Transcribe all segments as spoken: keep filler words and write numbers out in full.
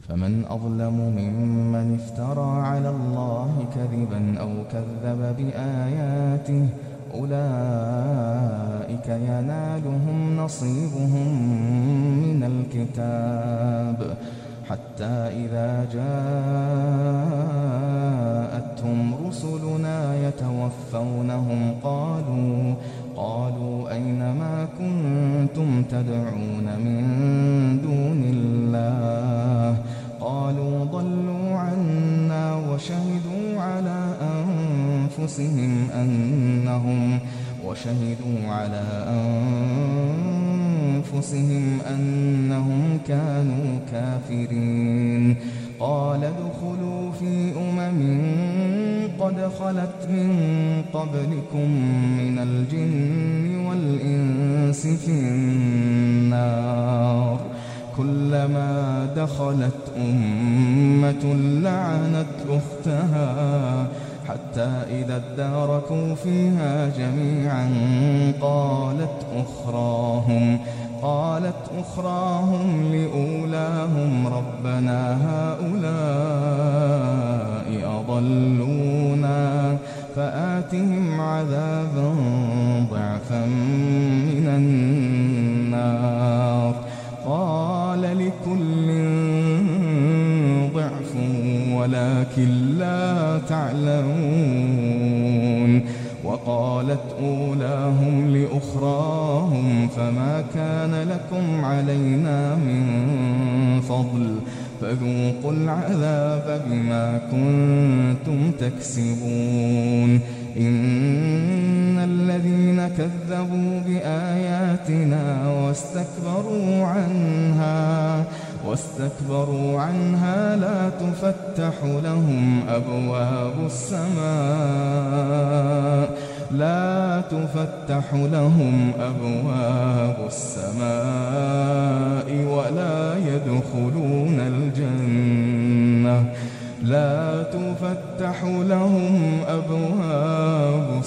فمن أظلم ممن افترى على الله كذبا أو كذب بآياته أولئك ينالهم نصيبهم من الكتاب حتى إذا جاءتهم رسلنا يتوفونهم قالوا قالوا أين ما كنتم تدعون من دون الله قالوا ضلوا عنا وشهدوا على أنفسهم أنهم وشهدوا على أنفسهم أنهم كانوا كافرين قال ادخلوا في أمم قد خلت من قبلكم من الجن والإنس في النار كلما دخلت أمة لعنت أختها حتى إذا اداركوا فيها جميعا قالت أخراهم قالت أخراهم لأولاهم ربنا هؤلاء أضلونا فآتهم عذابا ضعفا من النار قال لكل ضعف ولكن لا تعلمون وقالت أولاهم لأخراهم فما كان لكم علينا من فضل فذوقوا العذاب بما كنتم تكسبون إن الذين كذبوا بآياتنا واستكبروا عنها واستكبروا عنها لا تفتح لهم أبواب السماء لا تفتح لهم أبواب السماء ولا يدخلون الجنة لا تفتح لهم أبواب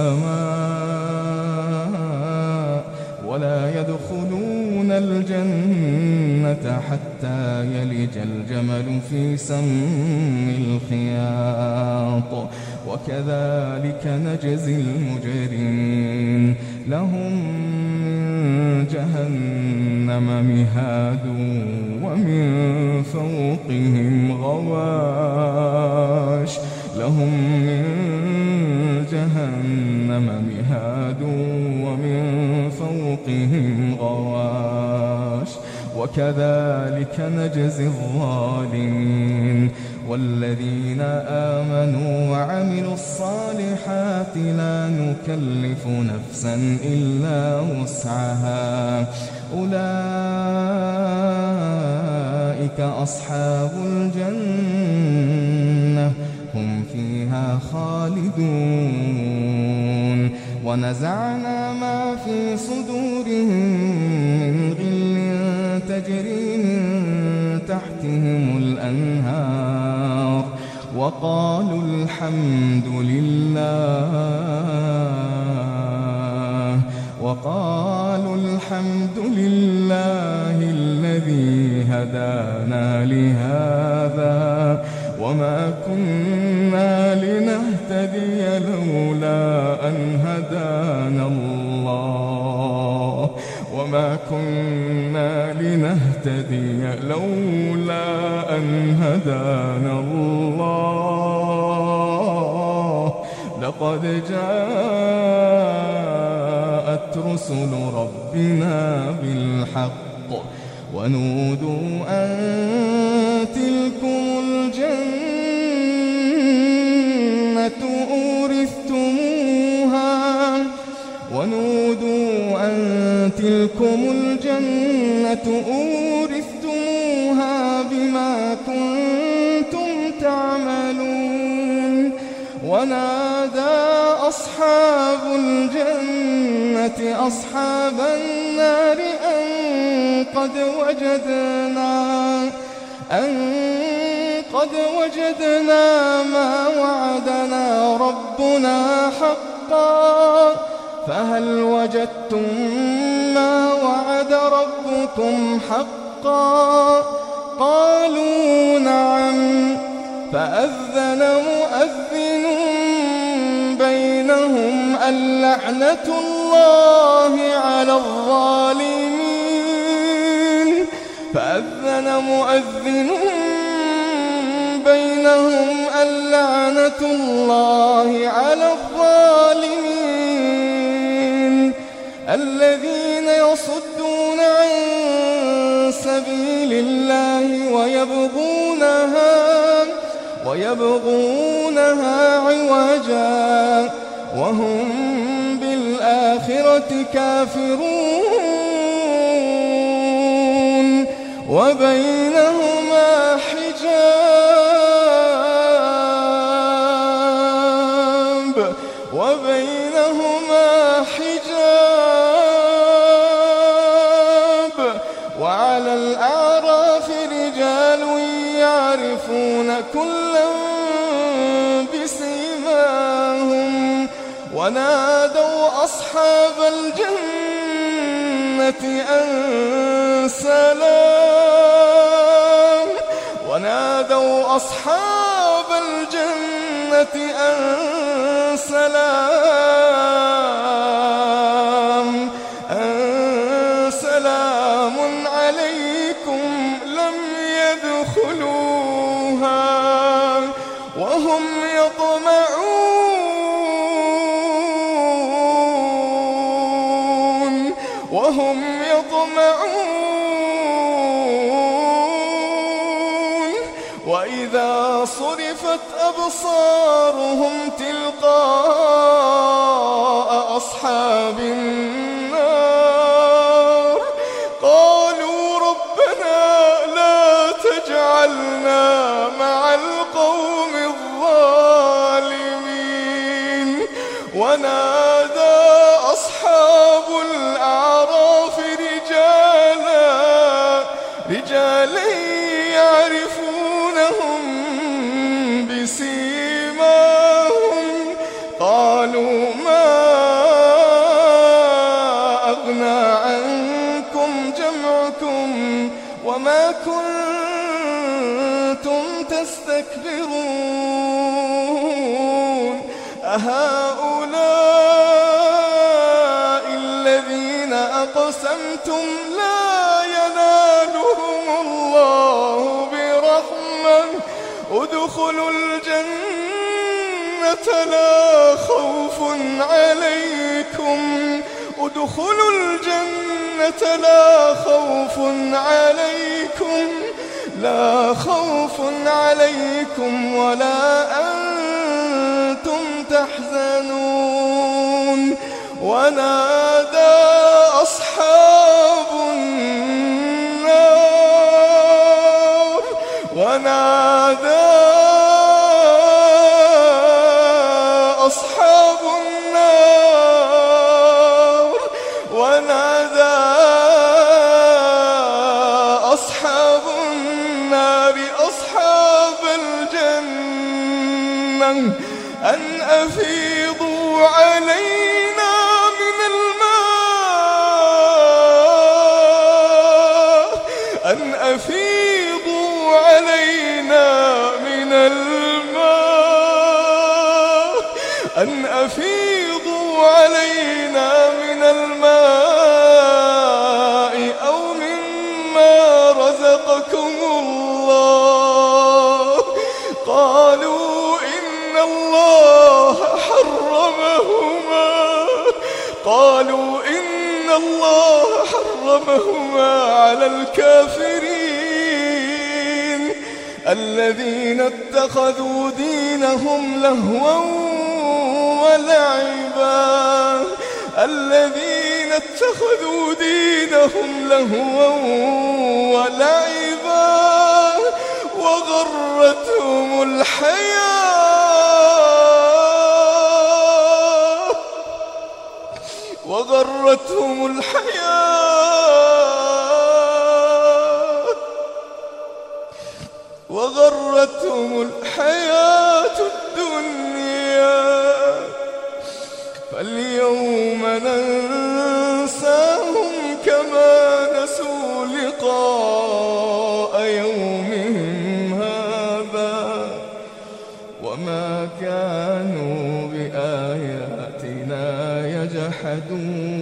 السماء ولا يدخلون الجنة حتى يلج الجمل في سم الخياط وكذلك نجزي المجرمين لهم من جهنم مهاد ومن فوقهم غواش لهم من جهنم مهاد ومن فوقهم غواش وكذلك نجزي الظالمين والذين آمنوا وعملوا الصالحات لا نكلف نفسا إلا وسعها أولئك أصحاب الجنة هم فيها خالدون ونزعنا ما في صدورهم من غل تجري من تحتهم الأنهار وقالوا الحمد لله وقالوا الحمد لله الذي هدانا لهذا وما كنا لنهتدي لولا أن هدانا الله وما كنا لنهتدي لولا أن هدانا الله لقد جاءت رسل ربنا بالحق ونودوا أن تلكم الجنة أورثتموها ونودوا أن تلكم الجنة أورثتموها بما كنتم تعملون ونادى أصحاب الجنة أصحاب النار أن قد وجدنا أن قد وجدنا ما وعدنا ربنا حقا فهل وجدتم ما وعد ربكم حقا قالوا نعم. فأذن مؤذن بينهم اللعنة الله على الظالمين فأذن مؤذن بينهم اللعنة الله على الظالمين الذين يصدون عن سبيل الله ويبغونها ويبغونها عوجا وهم بالآخرة كافرون وبينهما حجاب وبينهما حجاب وعلى الأعراف رجال يعرفون كلا بسيماهم ونادوا أصحاب الجنة أن سلام ونادوا أصحاب الجنة أن سلام أن سلام عليكم لم يدخلوها وهم يطمعون وهم يطمعون وإذا صرفت أبصارهم تلقاء أصحاب النار قالوا ربنا لا تجعلنا مع القوم الظالمين ونادى أصحاب الأعراف رجالا رجالا يعرفونهم بسيماهم قالوا ما أغنى عنكم جمعكم وما كنتم تستكبرون أهؤلاء الذين أقسمتم لا ينالهم الله برحمة ادخلوا الجنة لا خوف عليكم ادخلوا الجنة لا خوف عليكم لا خوف عليكم ولا أنتم تحزنون ونادى أصحاب النار ونادى أصحاب النار ونادى أصحاب النار أصحاب الجنة أن أفيضوا علينا من الماء أن أفيضوا علينا من الماء أن أفيضوا علينا من الماء أو مما رزقكم الله قالوا إن الله حرمهما قالوا إن الله حرمهما على الكافرين الذين اتخذوا دينهم لهوا ولعبا الذين اتخذوا دينهم لهوا ولعبا وغرتهم الحياة وغرتهم الحياة وغرتهم الحياة الدنيا فاليوم ننساهم كما نسوا لقاء يوم وما كانوا بآياتنا يجحدون